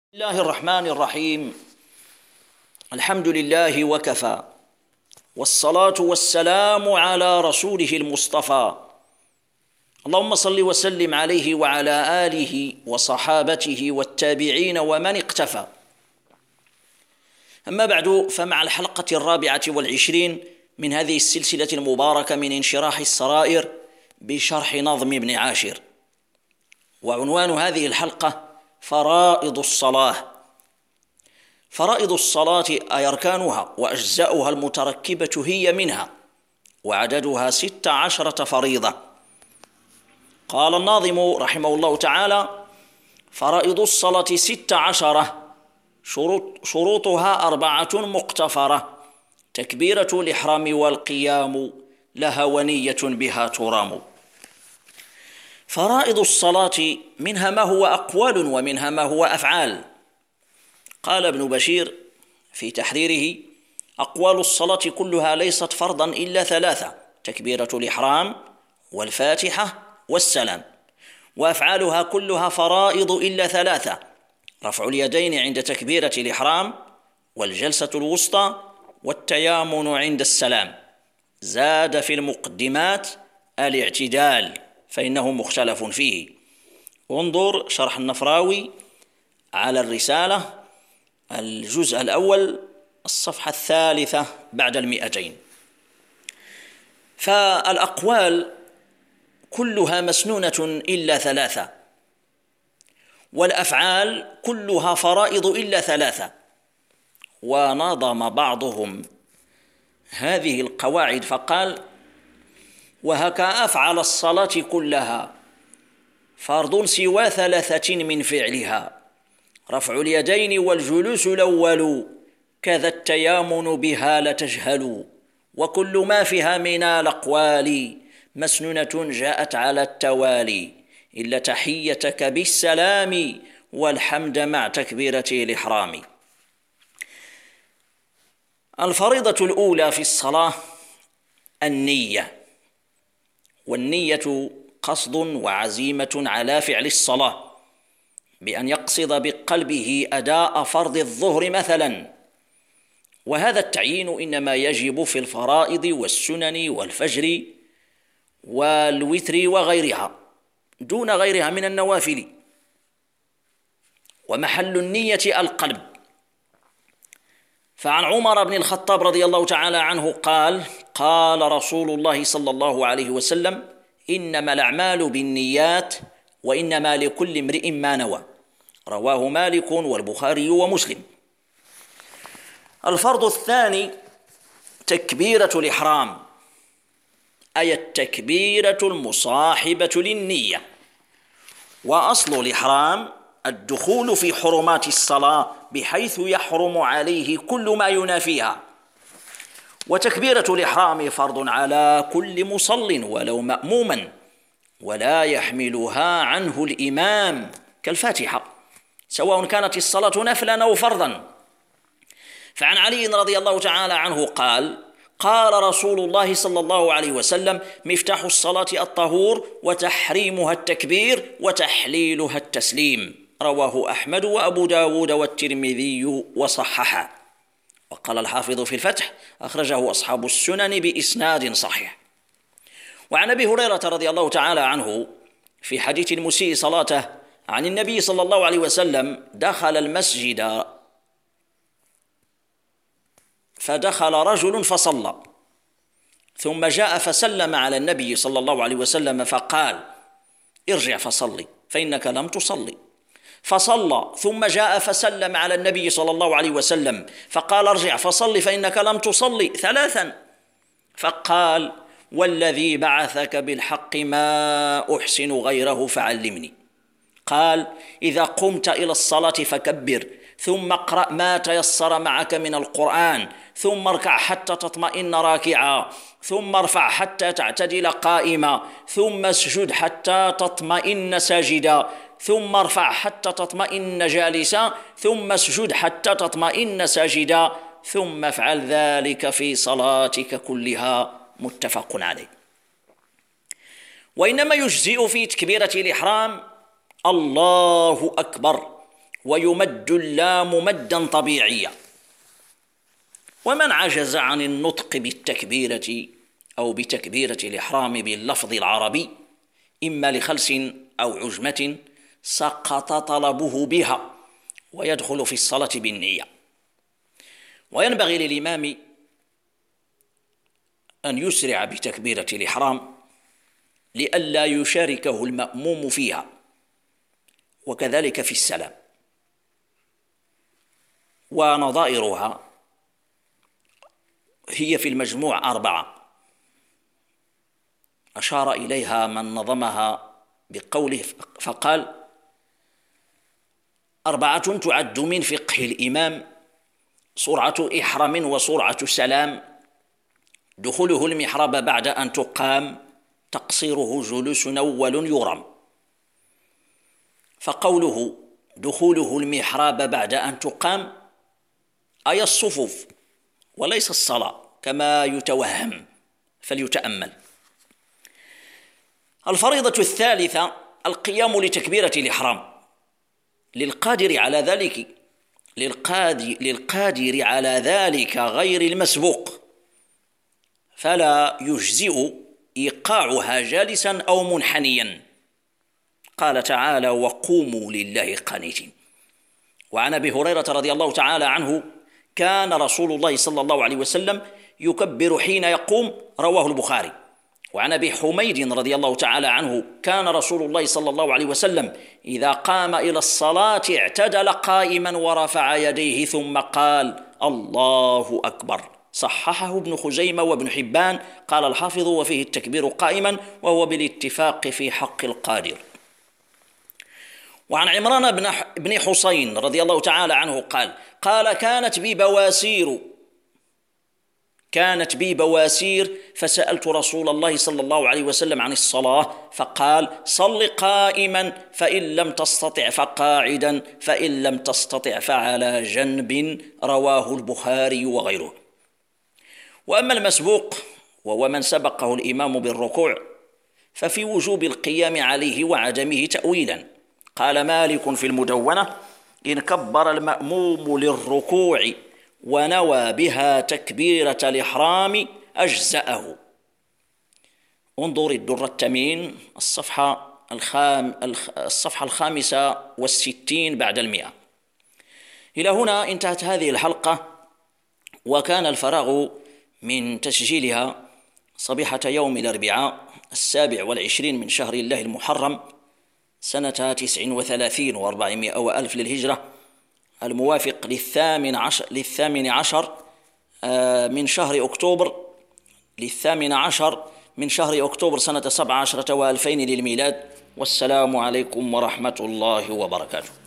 بسم الله الرحمن الرحيم. الحمد لله وكفى، والصلاة والسلام على رسوله المصطفى. اللهم صل وسلم عليه وعلى آله وصحابته والتابعين ومن اقتفى. أما بعد، فمع الحلقة 24 من هذه السلسلة المباركة من انشراح السرائر بشرح نظم ابن عاشر، وعنوان هذه الحلقة فرائض الصلاة. فرائض الصلاة أي أركانها وأجزاؤها المتركبة هي منها، وعددها 16 فريضة. قال الناظم رحمه الله تعالى: فرائض الصلاة 16، شروطها 4 مقتفرة، تكبيرة الإحرام والقيام لها ونية بها ترام. فرائض الصلاة منها ما هو أقوال ومنها ما هو أفعال. قال ابن بشير في تحريره: أقوال الصلاة كلها ليست فرضا إلا 3، تكبيرة الإحرام والفاتحة والسلام. وأفعالها كلها فرائض إلا 3، رفع اليدين عند تكبيرة الإحرام، والجلسة الوسطى، والتيامن عند السلام. زاد في المقدمات الاعتدال فإنه مختلف فيه. انظر شرح النفراوي على الرسالة الجزء الأول الصفحة 3 بعد 200. فالأقوال كلها مسنونة إلا 3، والأفعال كلها فرائض إلا 3. ونظم بعضهم هذه القواعد فقال: وهكا أفعل الصلاة كلها فرض سوى 3 من فعلها، رفع اليدين والجلوس الأول، كذا التيامن بها لتجهل، وكل ما فيها من الأقوال مسنونة جاءت على التوالي، إلا تحيتك بالسلام والحمد مع تكبيرة الإحرام. الفريضة الأولى في الصلاة النية، والنية قصد وعزيمة على فعل الصلاة، بأن يقصد بقلبه أداء فرض الظهر مثلا. وهذا التعيين إنما يجب في الفرائض والسنن والفجر والوتر وغيرها، دون غيرها من النوافل. ومحل النية القلب. فعن عمر بن الخطاب رضي الله تعالى عنه قال: قال رسول الله صلى الله عليه وسلم: إنما الأعمال بالنيات وإنما لكل امرئ ما نوى. رواه مالك والبخاري ومسلم. الفرض الثاني تكبيرة الإحرام، أي التكبيرة المصاحبة للنية. وأصل الإحرام الدخول في حرمات الصلاة بحيث يحرم عليه كل ما ينافيها. وتكبيرة الإحرام فرض على كل مصل ولو مأموما، ولا يحملها عنه الإمام كالفاتحة، سواء كانت الصلاة نفلا أو فرضا. فعن علي رضي الله تعالى عنه قال: قال رسول الله صلى الله عليه وسلم: مفتاح الصلاة الطهور، وتحريمها التكبير، وتحليلها التسليم. رواه أحمد وأبو داود والترمذي وصححه. وقال الحافظ في الفتح: أخرجه أصحاب السنن بإسناد صحيح. وعن أبي هريرة رضي الله تعالى عنه في حديث المسيء صلاته عن النبي صلى الله عليه وسلم: دخل المسجد فدخل رجل فصلى، ثم جاء فسلم على النبي صلى الله عليه وسلم فقال: ارجع فصلي فإنك لم تصلي. فصلى، ثم جاء فسلم على النبي صلى الله عليه وسلم فقال: ارجع فصلي فإنك لم تصلي 3. فقال: والذي بعثك بالحق ما أحسن غيره فعلمني. قال: إذا قمت إلى الصلاة فكبر، ثم اقرأ ما تيسر معك من القرآن، ثم اركع حتى تطمئن راكعا، ثم ارفع حتى تعتدل قائما، ثم اسجد حتى تطمئن ساجدا، ثم ارفع حتى تطمئن جالسا، ثم اسجد حتى تطمئن ساجدا، ثم افعل ذلك في صلاتك كلها. متفق عليه. وإنما يجزئ في تكبيرة الإحرام الله أكبر، ويمد اللام مدا طبيعيا. ومن عجز عن النطق بالتكبيرة أو بتكبيرة الإحرام باللفظ العربي إما لخلس أو عجمة سقط طلبه بها ويدخل في الصلاة بالنية. وينبغي للإمام أن يسرع بتكبيرة الإحرام لئلا يشاركه المأموم فيها، وكذلك في السلام. ونظائرها هي في المجموع 4 أشار إليها من نظمها بقوله فقال: 4 تعد من فقه الإمام: سرعة إحرام وسرعة سلام، دخوله المحراب بعد أن تقام، تقصيره جلوس أول يرم. فقوله دخوله المحراب بعد أن تقام أي الصفوف وليس الصلاة كما يتوهم، فليتأمل. الفريضة الثالثة القيام لتكبيرة الإحرام للقادر على ذلك غير المسبوق، فلا يجزئ إيقاعها جالسا أو منحنيا. قال تعالى: وقوموا لله قانتين. وعن أبي هريرة رضي الله تعالى عنه: كان رسول الله صلى الله عليه وسلم يكبر حين يقوم، رواه البخاري. وعن أبي حميد رضي الله تعالى عنه: كان رسول الله صلى الله عليه وسلم إذا قام إلى الصلاة اعتدل قائما ورفع يديه ثم قال: الله أكبر. صححه ابن خزيمة وابن حبان. قال الحافظ: وفيه التكبير قائما، وهو بالاتفاق في حق القادر. وعن عمران بن حسين رضي الله تعالى عنه قال: كانت بي بواسير فسألت رسول الله صلى الله عليه وسلم عن الصلاة فقال: صل قائما، فإن لم تستطع فقاعدا، فإن لم تستطع فعلى جنب. رواه البخاري وغيره. وأما المسبوق وهو من سبقه الإمام بالركوع ففي وجوب القيام عليه وعدمه تأويلا. قال مالك في المدونة: إن كبر المأموم للركوع ونوى بها تكبيرة الإحرام أجزأه. انظر الدر التمين الصفحة 65 بعد 100. إلى هنا انتهت هذه الحلقة، وكان الفراغ من تسجيلها صبيحة يوم الأربعاء 27 من شهر الله المحرم سنة 39 و400 وألف للهجرة، الموافق للثامن عشر من شهر أكتوبر سنة 17 و2000 للميلاد. والسلام عليكم ورحمة الله وبركاته.